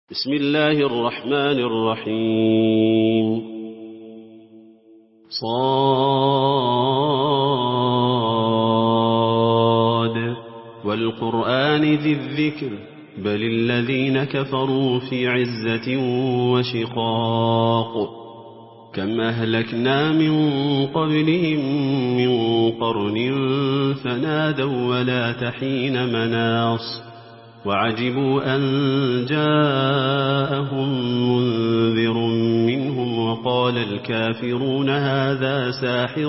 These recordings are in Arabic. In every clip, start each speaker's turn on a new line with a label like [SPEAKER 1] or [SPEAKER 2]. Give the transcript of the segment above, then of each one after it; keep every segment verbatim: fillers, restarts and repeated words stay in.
[SPEAKER 1] بسم الله الرحمن الرحيم صاد والقرآن ذي الذكر بل الذين كفروا في عزة وشقاق كم أهلكنا من قبلهم من قرن فنادوا ولا تحين مناص وعجبوا أن جاءهم منذر منهم وقال الكافرون هذا ساحر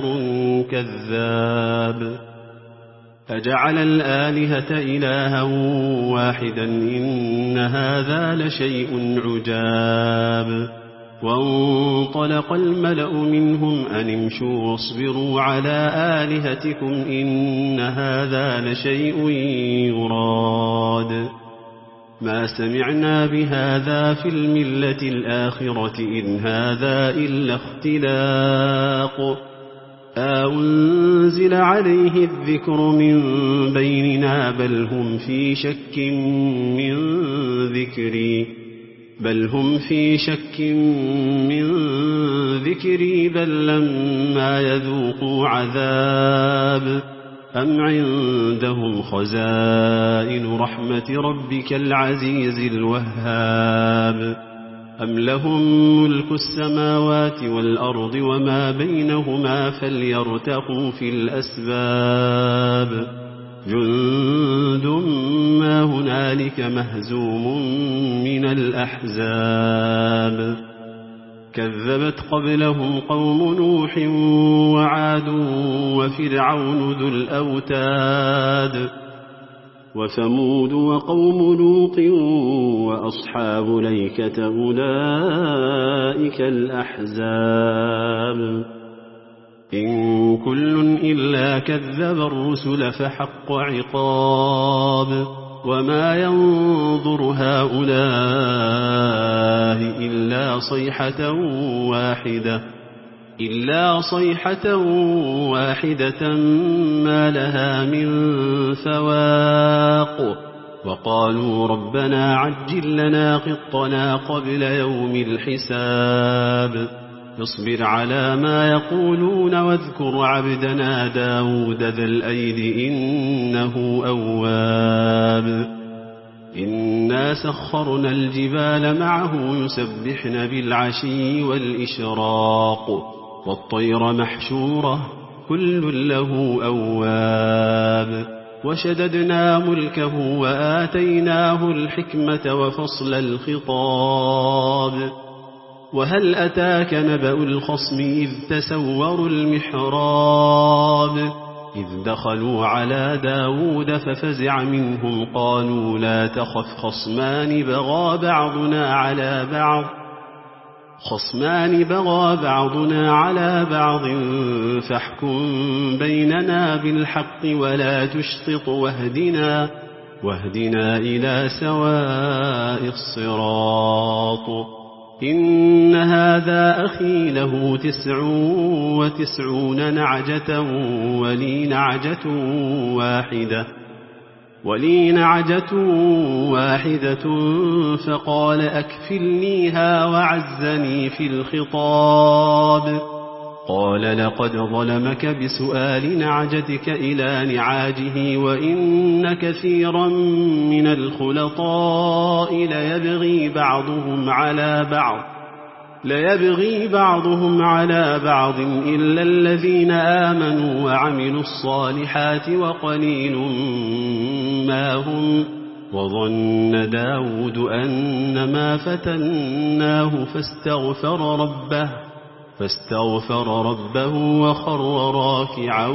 [SPEAKER 1] كذاب أجعل الآلهة إلها واحدا إن هذا لشيء عجاب وانطلق الملأ منهم أن امشوا واصبروا على آلهتكم إن هذا لشيء يراد ما سمعنا بهذا في الملة الآخرة إن هذا إلا اختلاق أنزل عليه الذكر من بيننا بل هم في شك من ذكري بل هم في شك من ذكري بل لما يذوقوا عذاب أم عندهم خزائن رحمة ربك العزيز الوهاب أم لهم ملك السماوات والأرض وما بينهما فليرتقوا في الأسباب جند ما هنالك مهزوم من الأحزاب كذبت قبلهم قوم نوح وعاد وفرعون ذو الأوتاد وثمود وقوم لوط وأصحاب ليكة أولئك الأحزاب إن كل إلا كذب الرسل فحق عقاب وما ينظر هؤلاء إلا صيحة واحدة إلا صيحة واحدة ما لها من فواق وقالوا ربنا عجل لنا قطنا قبل يوم الحساب اصبر على ما يقولون واذكر عبدنا داود ذا الأيد إنه أواب إنا سخرنا الجبال معه يسبحن بالعشي والإشراق والطير محشورة كل له أواب وشددنا ملكه وآتيناه الحكمة وفصل الخطاب وهل أتاك نبأ الخصم إذ تسوروا المحراب إذ دخلوا على داود ففزع منهم قالوا لا تخف خصمان بغى بعضنا على بعض خصمان بغى بعضنا على بعض فاحكم بيننا بالحق ولا تشطط واهدنا واهدنا إلى سواء الصراط إن هذا أخي له تسع وتسعون نعجة ولي نعجة واحدة ولي نعجة واحدة فقال أكفلنيها وعزني في الخطاب قال لقد ظلمك بسؤال نعجتك إلى نعاجه وإن كثيرا من الخلطاء ليبغي بعضهم على بعض ليبغي بعضهم على بعض إلا الذين آمنوا وعملوا الصالحات وقليل ما هم وظن داود أنما فتناه فاستغفر ربه فاستغفر ربه وخر راكعا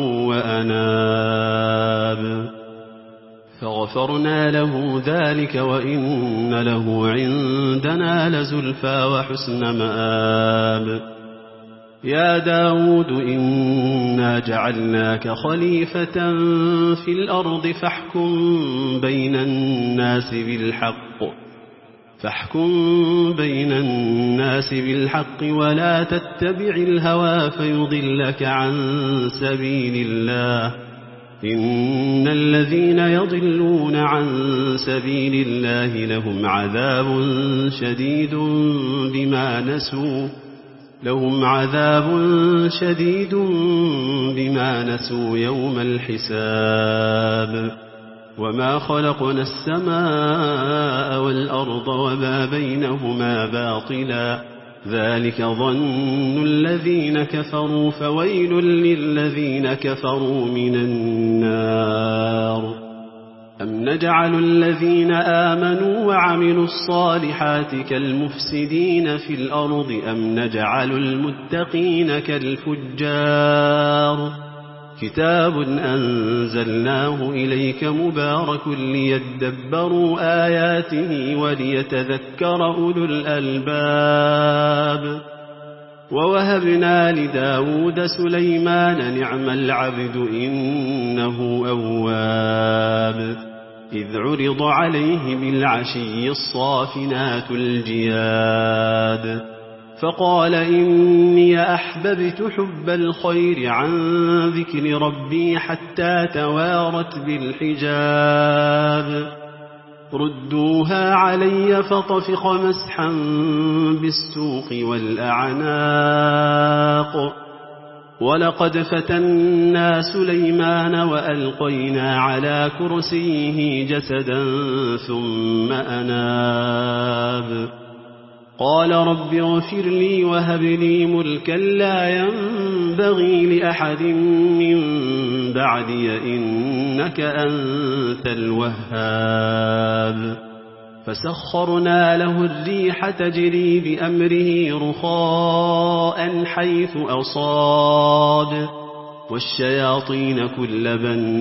[SPEAKER 1] وأناب فغفرنا له ذلك وإن له عندنا لزلفى وحسن مآب يا داود إنا جعلناك خليفة في الأرض فاحكم بين الناس بالحق فاحكم بين الناس بالحق ولا تتبع الهوى فيضلك عن سبيل الله إن الذين يضلون عن سبيل الله لهم عذاب شديد بما نسوا لهم عذاب شديد بما نسوا يوم الحساب وما خلقنا السماء والأرض وما بينهما باطلا ذلك ظن الذين كفروا فويل للذين كفروا من النار أم نجعل الذين آمنوا وعملوا الصالحات كالمفسدين في الأرض أم نجعل المتقين كالفجار كتاب أنزلناه إليك مبارك ليدبروا آياته وليتذكر أولو الألباب ووهبنا لداود سليمان نعم العبد إنه أواب إذ عرض عليه بالعشي الصافنات الجياد فقال إني أحببت حب الخير عن ذكر ربي حتى توارت بالحجاب ردوها علي فطفق مسحا بالسوق والأعناق ولقد فتنا سليمان وألقينا على كرسيه جسدا ثم أناب قال رب اغفر لي وهب لي ملكا لا ينبغي لأحد من بعدي إنك أنت الوهاب فسخرنا له الريح تجري بأمره رخاء حيث أصاب والشياطين كل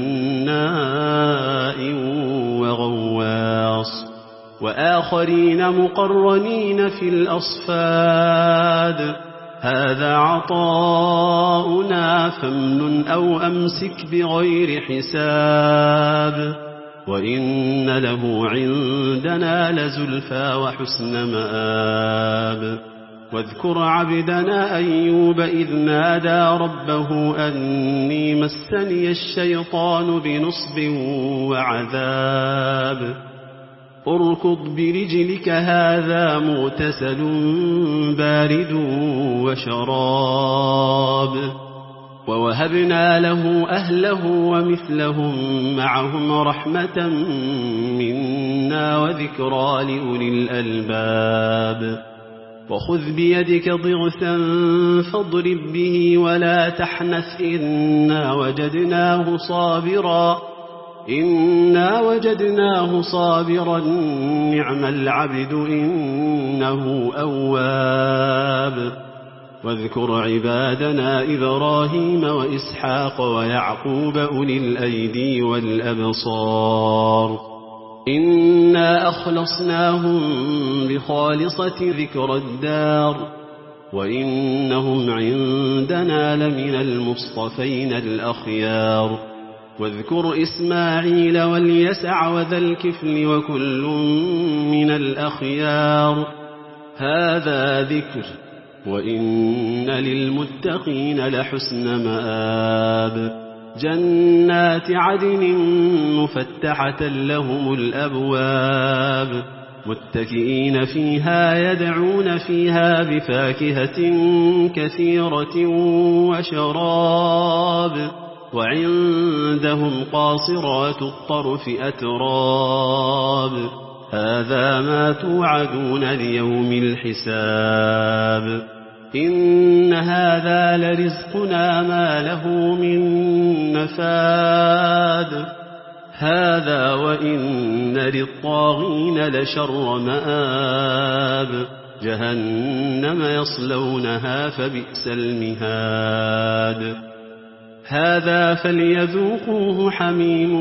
[SPEAKER 1] بناء وغواص وآخرين مقرنين في الأصفاد هذا عطاؤنا فامنن أو أمسك بغير حساب وإن له عندنا لزلفى وحسن مآب واذكر عبدنا أيوب إذ نادى ربه أني مسني الشيطان بنصب وعذاب اركض برجلك هذا مغتسل بارد وشراب ووهبنا له أهله ومثلهم معهم رحمة منا وذكرى لأولي الألباب وخذ بيدك ضغثا فاضرب به ولا تحنث إنا وجدناه صابرا إنا وجدناه صابرا نعم العبد إنه أواب واذكر عبادنا إبراهيم وإسحاق ويعقوب أولي الأيدي والأبصار إنا أخلصناهم بخالصة ذكر الدار وإنهم عندنا لمن المصطفين الأخيار واذكر إسماعيل واليسع وذا الكفل وكل من الأخيار هذا ذكر وإن للمتقين لحسن مآب جنات عدن مفتحة لهم الأبواب متكئين فيها يدعون فيها بفاكهة كثيرة وشراب وعندهم قاصرات الطرف أتراب هذا ما توعدون ليوم الحساب إن هذا لرزقنا ما له من نفاد هذا وإن للطاغين لشر مآب جهنم يصلونها فبئس المهاد هذا فليذوقوه حميم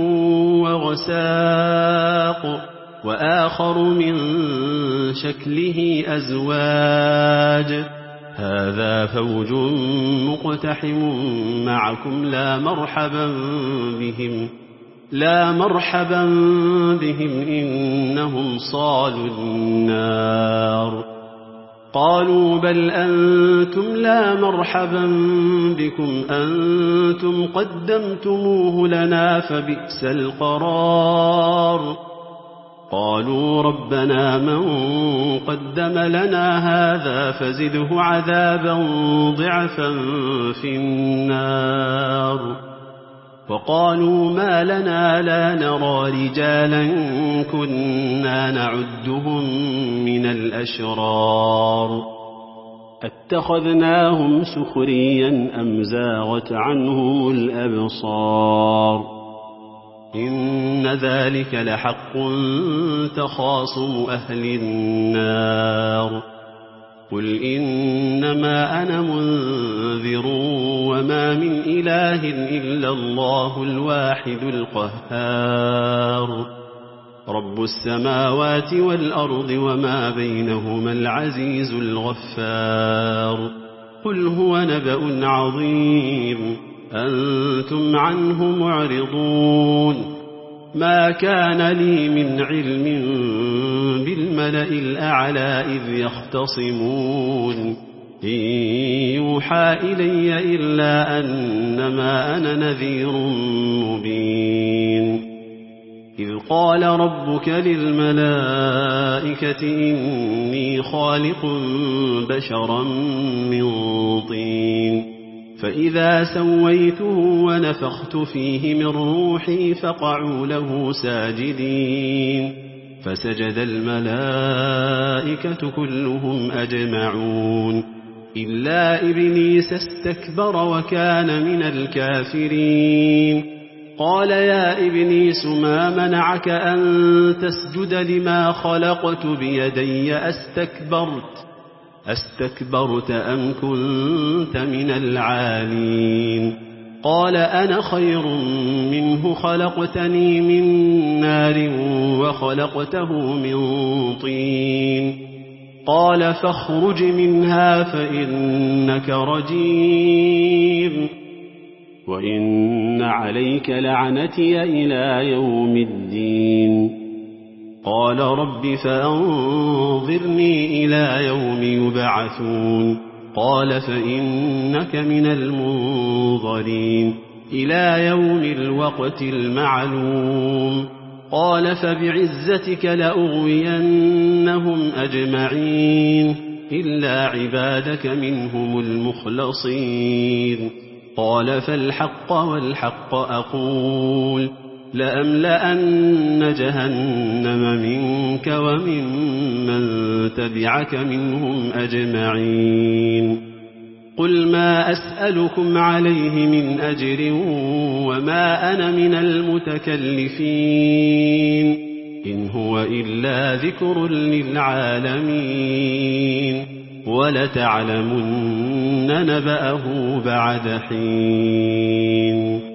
[SPEAKER 1] وغساق وآخر من شكله أزواج هذا فوج مقتحم معكم لا مرحبا بهم لا مرحبا بهم إنهم صالوا النار قالوا بل أنتم لا مرحبا بكم أنتم قدمتموه لنا فبئس القرار قالوا ربنا من قدم لنا هذا فزده عذابا ضعفا في النار وقالوا ما لنا لا نرى رجالا كنا نعدهم من الأشرار اتخذناهم سخريا أم زاغت عنهم الأبصار إن ذلك لحق تخاصم أهل النار قل إنما أنا منذر وما من إله إلا الله الواحد القهار رب السماوات والأرض وما بينهما العزيز الغفار قل هو نبأ عظيم أنتم عنه معرضون ما كان لي من علم بالملأ الأعلى إذ يختصمون إن يوحى إلي إلا أنما أنا نذير مبين إذ قال ربك للملائكة إني خالق بشرا من طين فإذا سويته ونفخت فيه من روحي فقعوا له ساجدين فسجد الملائكة كلهم أجمعون إلا إبليس استكبر وكان من الكافرين قال يا إبليس ما منعك أن تسجد لما خلقت بيدي أستكبرت أستكبرت أم كنت من العالين قال أنا خير منه خلقتني من نار وخلقته من طين قال فاخرج منها فإنك رجيم وإن عليك لعنتي إلى يوم الدين قال رب فأنظرني إلى يوم يبعثون قال فإنك من المنظرين إلى يوم الوقت المعلوم قال فبعزتك لأغوينهم أجمعين إلا عبادك منهم المخلصين قال فالحق والحق أقول لأملأن جهنم منك ومن من تبعك منهم أجمعين قل ما أسألكم عليه من أجر وما أنا من المتكلفين إن هو إلا ذكر للعالمين ولتعلمن نبأه بعد حين